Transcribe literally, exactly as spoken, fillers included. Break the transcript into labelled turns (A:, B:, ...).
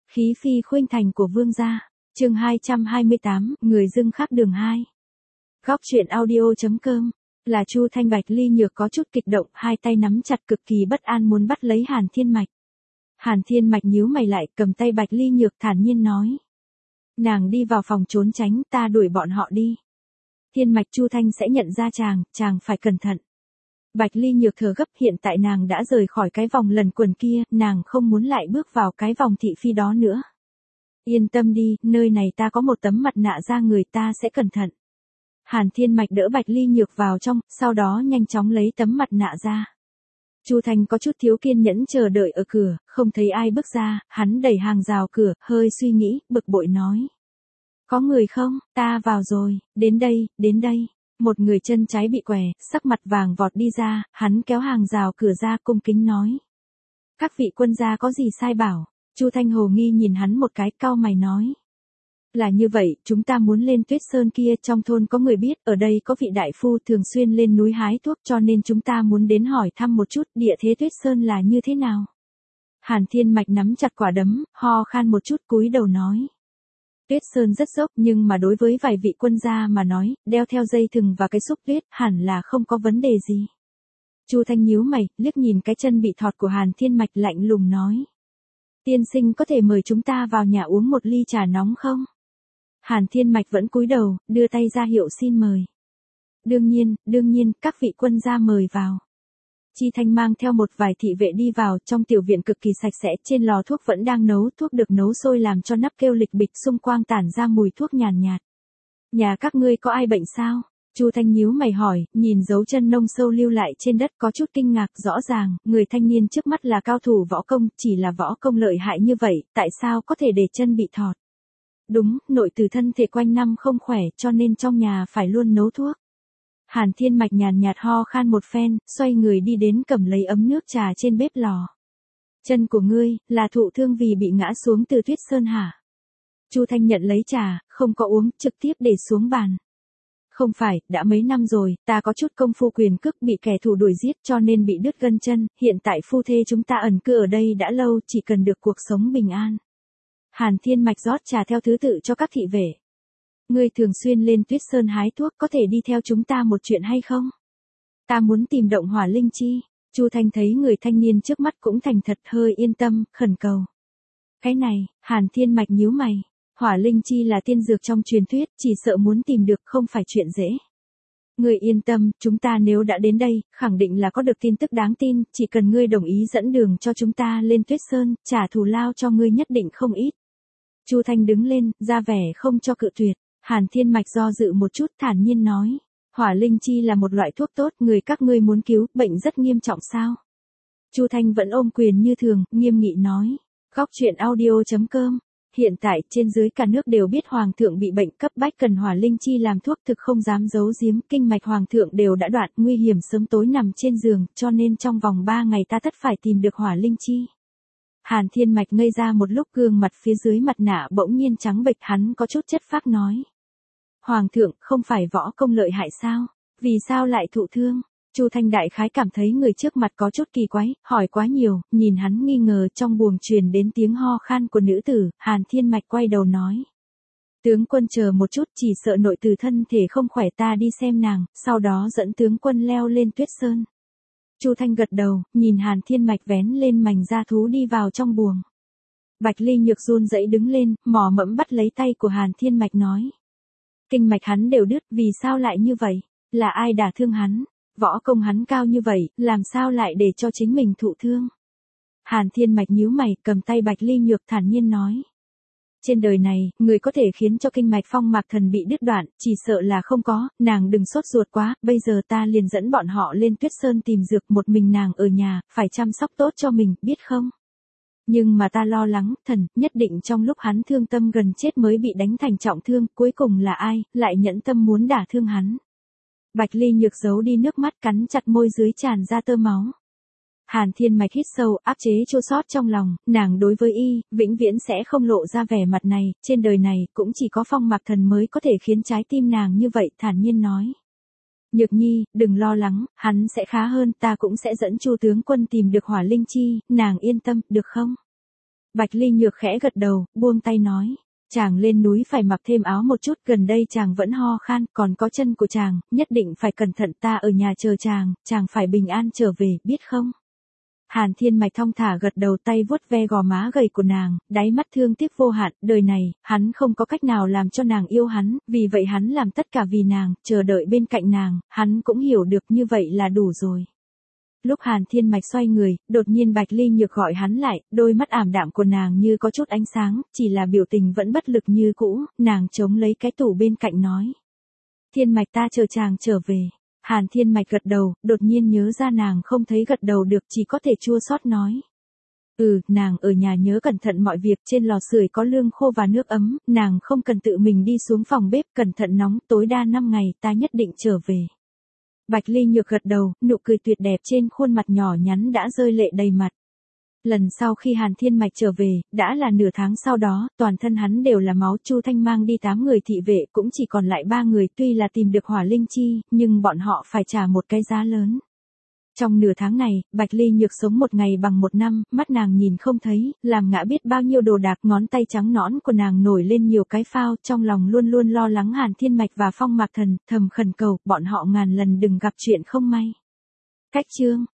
A: Khí phi khuynh thành của vương gia. Chương hai trăm hai mươi tám, người dưng khác đường hai. Góc truyện audio.com. Là Chu Thanh. Bạch Ly Nhược có chút kích động, hai tay nắm chặt cực kỳ bất an muốn bắt lấy Hàn Thiên Mạch. Hàn Thiên Mạch nhíu mày lại, cầm tay Bạch Ly Nhược thản nhiên nói. Nàng đi vào phòng trốn tránh, ta đuổi bọn họ đi. Thiên Mạch, Chu Thanh sẽ nhận ra chàng, chàng phải cẩn thận. Bạch Ly Nhược thở gấp, hiện tại nàng đã rời khỏi cái vòng lần quần kia, nàng không muốn lại bước vào cái vòng thị phi đó nữa. Yên tâm đi, nơi này ta có một tấm mặt nạ da người, ta sẽ cẩn thận. Hàn Thiên Mạch đỡ Bạch Ly Nhược vào trong, sau đó nhanh chóng lấy tấm mặt nạ ra. Chu Thanh có chút thiếu kiên nhẫn chờ đợi ở cửa, không thấy ai bước ra, hắn đẩy hàng rào cửa, hơi suy nghĩ, bực bội nói. Có người không, ta vào rồi, đến đây, đến đây. Một người chân trái bị què, sắc mặt vàng vọt đi ra, hắn kéo hàng rào cửa ra cung kính nói. Các vị quân gia có gì sai bảo? Chu Thanh hồ nghi nhìn hắn một cái, cau mày nói. Là như vậy, chúng ta muốn lên Tuyết Sơn kia, trong thôn có người biết, ở đây có vị đại phu thường xuyên lên núi hái thuốc, cho nên chúng ta muốn đến hỏi thăm một chút địa thế Tuyết Sơn là như thế nào. Hàn Thiên Mạch nắm chặt quả đấm, ho khan một chút cúi đầu nói. Tuyết Sơn rất dốc, nhưng mà đối với vài vị quân gia mà nói, đeo theo dây thừng và cái xúc tuyết hẳn là không có vấn đề gì. Chu Thanh nhíu mày, liếc nhìn cái chân bị thọt của Hàn Thiên Mạch lạnh lùng nói. Tiên sinh có thể mời chúng ta vào nhà uống một ly trà nóng không? Hàn Thiên Mạch vẫn cúi đầu, đưa tay ra hiệu xin mời. Đương nhiên, đương nhiên, các vị quân gia mời vào. Chi Thanh mang theo một vài thị vệ đi vào, trong tiểu viện cực kỳ sạch sẽ, trên lò thuốc vẫn đang nấu, thuốc được nấu sôi làm cho nắp kêu lịch bịch, xung quanh tản ra mùi thuốc nhàn nhạt, nhạt. Nhà các ngươi có ai bệnh sao? Chu Thanh nhíu mày hỏi, nhìn dấu chân nông sâu lưu lại trên đất có chút kinh ngạc, rõ ràng, người thanh niên trước mắt là cao thủ võ công, chỉ là võ công lợi hại như vậy, tại sao có thể để chân bị thọt? Đúng, nội từ thân thể quanh năm không khỏe, cho nên trong nhà phải luôn nấu thuốc. Hàn Thiên Mạch nhàn nhạt ho khan một phen, xoay người đi đến cầm lấy ấm nước trà trên bếp lò. Chân của ngươi, là thụ thương vì bị ngã xuống từ Tuyết Sơn hả? Chu Thanh nhận lấy trà, không có uống, trực tiếp để xuống bàn. Không phải, đã mấy năm rồi, ta có chút công phu quyền cước bị kẻ thù đuổi giết cho nên bị đứt gân chân, hiện tại phu thê chúng ta ẩn cư ở đây đã lâu, chỉ cần được cuộc sống bình an. Hàn Thiên Mạch rót trà theo thứ tự cho các thị vệ. Ngươi thường xuyên lên Tuyết Sơn hái thuốc, có thể đi theo chúng ta một chuyện hay không? Ta muốn tìm động hỏa linh chi. Chu Thanh thấy người thanh niên trước mắt cũng thành thật, hơi yên tâm, khẩn cầu. Cái này, Hàn Thiên Mạch nhíu mày. Hỏa linh chi là tiên dược trong truyền thuyết, chỉ sợ muốn tìm được không phải chuyện dễ. Ngươi yên tâm, chúng ta nếu đã đến đây, khẳng định là có được tin tức đáng tin, chỉ cần ngươi đồng ý dẫn đường cho chúng ta lên Tuyết Sơn, trả thù lao cho ngươi nhất định không ít. Chu Thanh đứng lên, ra vẻ không cho cự tuyệt. Hàn Thiên Mạch do dự một chút, thản nhiên nói. Hỏa linh chi là một loại thuốc tốt, người các ngươi muốn cứu, bệnh rất nghiêm trọng sao? Chu Thanh vẫn ôm quyền như thường, nghiêm nghị nói. Góc truyện audio.com. Hiện tại, trên dưới cả nước đều biết Hoàng thượng bị bệnh cấp bách cần hỏa linh chi làm thuốc, thực không dám giấu giếm, kinh mạch Hoàng thượng đều đã đoạn, nguy hiểm sớm tối nằm trên giường, cho nên trong vòng ba ngày ta tất phải tìm được hỏa linh chi. Hàn Thiên Mạch ngây ra một lúc, gương mặt phía dưới mặt nạ bỗng nhiên trắng bệch, hắn có chút chất phác nói. Hoàng thượng, không phải võ công lợi hại sao? Vì sao lại thụ thương? Chu Thanh đại khái cảm thấy người trước mặt có chút kỳ quái, hỏi quá nhiều, nhìn hắn nghi ngờ, trong buồng truyền đến tiếng ho khan của nữ tử, Hàn Thiên Mạch quay đầu nói. Tướng quân chờ một chút, chỉ sợ nội từ thân thể không khỏe, ta đi xem nàng, sau đó dẫn tướng quân leo lên Tuyết Sơn. Chu Thanh gật đầu, nhìn Hàn Thiên Mạch vén lên mành da thú đi vào trong buồng. Bạch Ly Nhược run rẩy đứng lên, mò mẫm bắt lấy tay của Hàn Thiên Mạch nói. Kinh mạch hắn đều đứt, vì sao lại như vậy? Là ai đả thương hắn? Võ công hắn cao như vậy, làm sao lại để cho chính mình thụ thương? Hàn Thiên Mạch nhíu mày, cầm tay Bạch Ly Nhược thản nhiên nói. Trên đời này, người có thể khiến cho kinh mạch phong mạc thần bị đứt đoạn, chỉ sợ là không có, nàng đừng sốt ruột quá, bây giờ ta liền dẫn bọn họ lên Tuyết Sơn tìm dược, một mình nàng ở nhà, phải chăm sóc tốt cho mình, biết không? Nhưng mà ta lo lắng, thần, nhất định trong lúc hắn thương tâm gần chết mới bị đánh thành trọng thương, cuối cùng là ai, lại nhẫn tâm muốn đả thương hắn. Bạch Ly Nhược giấu đi nước mắt, cắn chặt môi dưới tràn ra tơ máu. Hàn Thiên Mạch hít sâu, áp chế chua xót trong lòng, nàng đối với y, vĩnh viễn sẽ không lộ ra vẻ mặt này, trên đời này, cũng chỉ có phong mạc thần mới có thể khiến trái tim nàng như vậy, thản nhiên nói. Nhược nhi, đừng lo lắng, hắn sẽ khá hơn, ta cũng sẽ dẫn Chu tướng quân tìm được hỏa linh chi, nàng yên tâm, được không? Bạch Ly Nhược khẽ gật đầu, buông tay nói. Chàng lên núi phải mặc thêm áo một chút, gần đây chàng vẫn ho khan, còn có chân của chàng, nhất định phải cẩn thận, ta ở nhà chờ chàng, chàng phải bình an trở về, biết không? Hàn Thiên Mạch thong thả gật đầu, tay vuốt ve gò má gầy của nàng, đáy mắt thương tiếc vô hạn, đời này, hắn không có cách nào làm cho nàng yêu hắn, vì vậy hắn làm tất cả vì nàng, chờ đợi bên cạnh nàng, hắn cũng hiểu được như vậy là đủ rồi. Lúc Hàn Thiên Mạch xoay người, đột nhiên Bạch Ly Nhược gọi hắn lại, đôi mắt ảm đạm của nàng như có chút ánh sáng, chỉ là biểu tình vẫn bất lực như cũ, nàng chống lấy cái tủ bên cạnh nói. Thiên Mạch, ta chờ chàng trở về. Hàn Thiên Mạch gật đầu, đột nhiên nhớ ra nàng không thấy gật đầu được, chỉ có thể chua xót nói. Ừ, nàng ở nhà nhớ cẩn thận mọi việc, trên lò sưởi có lương khô và nước ấm, nàng không cần tự mình đi xuống phòng bếp, cẩn thận nóng, tối đa năm ngày, ta nhất định trở về. Bạch Ly Nhược gật đầu, nụ cười tuyệt đẹp trên khuôn mặt nhỏ nhắn đã rơi lệ đầy mặt. Lần sau khi Hàn Thiên Mạch trở về, đã là nửa tháng sau đó, toàn thân hắn đều là máu, Chu Thanh mang đi tám người thị vệ, cũng chỉ còn lại ba người, tuy là tìm được hỏa linh chi, nhưng bọn họ phải trả một cái giá lớn. Trong nửa tháng này, Bạch Ly Nhược sống một ngày bằng một năm, mắt nàng nhìn không thấy, làm ngã biết bao nhiêu đồ đạc, ngón tay trắng nõn của nàng nổi lên nhiều cái phao, trong lòng luôn luôn lo lắng Hàn Thiên Mạch và Phong Mạc Thần, thầm khẩn cầu, bọn họ ngàn lần đừng gặp chuyện không may. Cách chương